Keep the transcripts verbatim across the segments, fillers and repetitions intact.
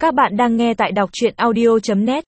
Các bạn đang nghe tại đọc truyện audio chấm net.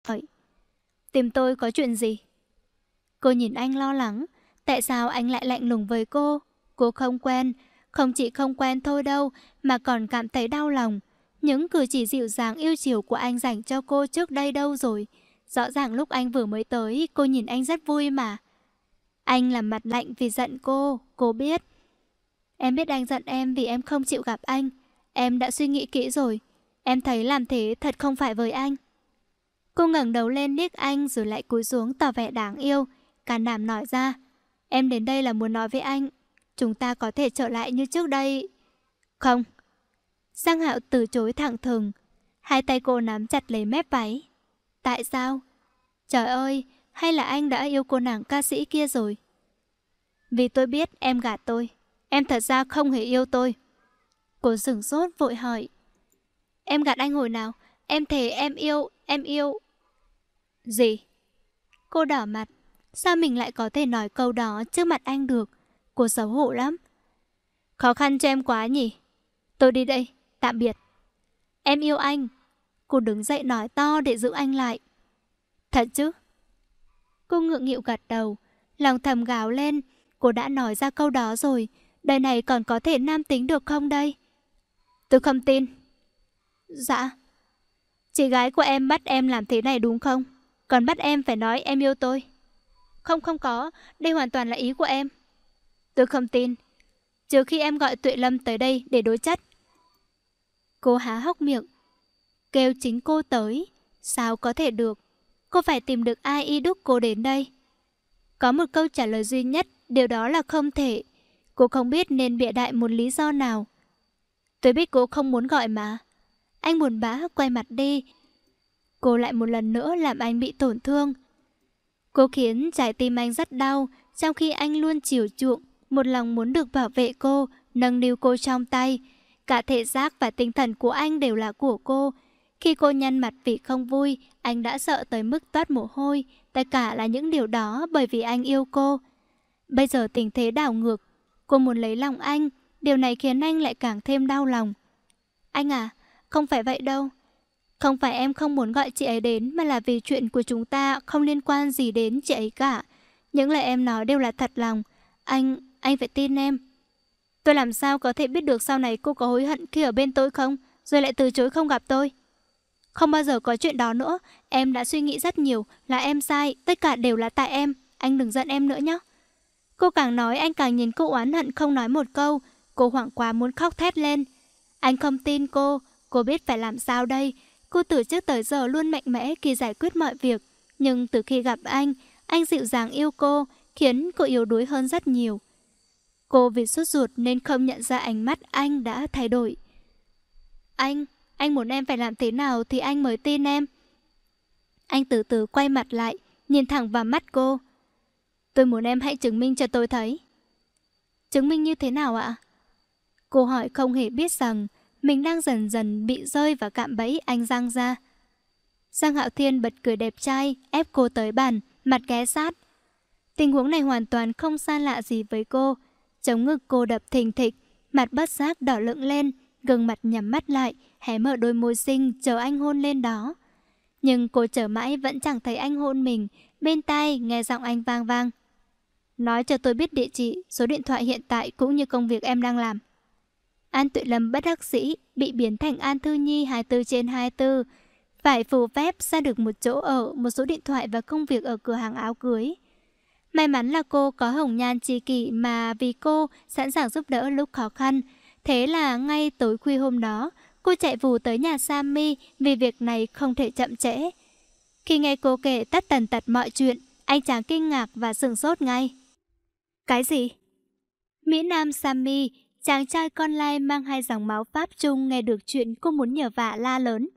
Tìm tôi có chuyện gì? Cô nhìn anh lo lắng. Tại sao anh lại lạnh lùng với cô? Cô không quen. Không chỉ không quen thôi đâu, mà còn cảm thấy đau lòng. Những cử chỉ dịu dàng yêu chiều của anh dành cho cô trước đây đâu rồi? Rõ ràng lúc anh vừa mới tới, cô nhìn anh rất vui mà. Anh làm mặt lạnh vì giận cô, cô biết. Em biết anh giận em vì em không chịu gặp anh. Em đã suy nghĩ kỹ rồi. Em thấy làm thế thật không phải với anh. Cô ngẩng đầu lên liếc anh rồi lại cúi xuống tỏ vẻ đáng yêu. Can đảm nói ra, em đến đây là muốn nói với anh, chúng ta có thể trở lại như trước đây. Không. Giang Hạo từ chối thẳng thừng. Hai tay cô nắm chặt lấy mép váy. Tại sao? Trời ơi, hay là anh đã yêu cô nàng ca sĩ kia rồi? Vì tôi biết em gạt tôi. Em thật ra không hề yêu tôi. Cô sửng sốt vội hỏi. Em gạt anh hồi nào? Em thề em yêu, em yêu. Gì? Cô đỏ mặt. Sao mình lại có thể nói câu đó trước mặt anh được? Cô xấu hổ lắm. Khó khăn cho em quá nhỉ? Tôi đi đây, tạm biệt. Em yêu anh. Cô đứng dậy nói to để giữ anh lại. Thật chứ? Cô ngượng nghịu gật đầu. Lòng thầm gào lên. Cô đã nói ra câu đó rồi. Đời này còn có thể nam tính được không đây? Tôi không tin. Dạ. Chị gái của em bắt em làm thế này đúng không? Còn bắt em phải nói em yêu tôi. Không không có, đây hoàn toàn là ý của em. Tôi không tin. Trừ khi em gọi Tuệ Lâm tới đây để đối chất. Cô há hốc miệng. Kêu chính cô tới. Sao có thể được? Cô phải tìm được ai y đúc cô đến đây. Có một câu trả lời duy nhất, điều đó là không thể. Cô không biết nên bịa đại một lý do nào. Tôi biết cô không muốn gọi mà. Anh buồn bã quay mặt đi. Cô lại một lần nữa làm anh bị tổn thương. Cô khiến trái tim anh rất đau, trong khi anh luôn chiều chuộng, một lòng muốn được bảo vệ cô, nâng niu cô trong tay. Cả thể xác và tinh thần của anh đều là của cô. Khi cô nhăn mặt vì không vui, anh đã sợ tới mức toát mồ hôi. Tất cả là những điều đó bởi vì anh yêu cô. Bây giờ tình thế đảo ngược. Cô muốn lấy lòng anh. Điều này khiến anh lại càng thêm đau lòng. Anh à, không phải vậy đâu. Không phải em không muốn gọi chị ấy đến, mà là vì chuyện của chúng ta không liên quan gì đến chị ấy cả. Những lời em nói đều là thật lòng. Anh, anh phải tin em. Tôi làm sao có thể biết được sau này cô có hối hận khi ở bên tôi không, rồi lại từ chối không gặp tôi. Không bao giờ có chuyện đó nữa. Em đã suy nghĩ rất nhiều, là em sai. Tất cả đều là tại em. Anh đừng giận em nữa nhé. Cô càng nói anh càng nhìn cô oán hận không nói một câu. Cô hoảng quá muốn khóc thét lên. Anh không tin cô. Cô biết phải làm sao đây. Cô từ trước tới giờ luôn mạnh mẽ khi giải quyết mọi việc. Nhưng từ khi gặp anh, anh dịu dàng yêu cô, khiến cô yếu đuối hơn rất nhiều. Cô vì sốt ruột nên không nhận ra ánh mắt anh đã thay đổi. Anh, anh muốn em phải làm thế nào thì anh mới tin em. Anh từ từ quay mặt lại, nhìn thẳng vào mắt cô. Tôi muốn em hãy chứng minh cho tôi thấy. Chứng minh như thế nào ạ? Cô hỏi không hề biết rằng mình đang dần dần bị rơi vào cạm bẫy anh giăng ra. Giang Hạo Thiên bật cười đẹp trai, ép cô tới bàn, mặt ghé sát. Tình huống này hoàn toàn không xa lạ gì với cô. Chống ngực cô đập thình thịch, mặt bất giác đỏ lựng lên, gương mặt nhắm mắt lại, hé mở đôi môi xinh chờ anh hôn lên đó. Nhưng cô chờ mãi vẫn chẳng thấy anh hôn mình. Bên tai nghe giọng anh vang vang. Nói cho tôi biết địa chỉ, số điện thoại hiện tại cũng như công việc em đang làm. An Tuệ Lâm bất đắc dĩ bị biến thành An Thư Nhi hai mươi tư trên hai mươi tư. Phải phù phép ra được một chỗ ở, một số điện thoại và công việc ở cửa hàng áo cưới. May mắn là cô có hồng nhan tri kỷ mà vì cô sẵn sàng giúp đỡ lúc khó khăn. Thế là ngay tối khuya hôm đó, cô chạy vù tới nhà Sammy vì việc này không thể chậm trễ. Khi nghe cô kể tất tần tật mọi chuyện, anh chàng kinh ngạc và sửng sốt ngay. Cái gì? Mỹ Nam Sammy, chàng trai con lai mang hai dòng máu Pháp Trung nghe được chuyện cô muốn nhờ vả la lớn.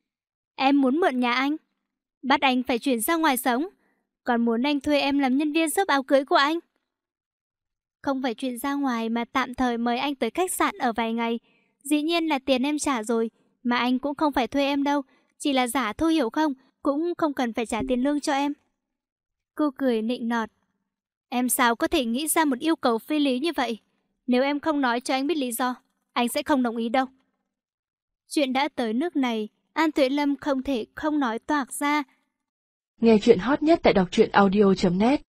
Em muốn mượn nhà anh, bắt anh phải chuyển ra ngoài sống, còn muốn anh thuê em làm nhân viên shop áo cưới của anh. Không phải chuyển ra ngoài mà tạm thời mời anh tới khách sạn ở vài ngày. Dĩ nhiên là tiền em trả rồi, mà anh cũng không phải thuê em đâu, chỉ là giả thôi hiểu không, cũng không cần phải trả tiền lương cho em. Cô cười nịnh nọt. Em sao có thể nghĩ ra một yêu cầu phi lý như vậy? Nếu em không nói cho anh biết lý do, anh sẽ không đồng ý đâu. Chuyện đã tới nước này, An Tuệ Lâm không thể không nói toạc ra. Nghe chuyện hot nhất tại đọc truyện audio chấm net.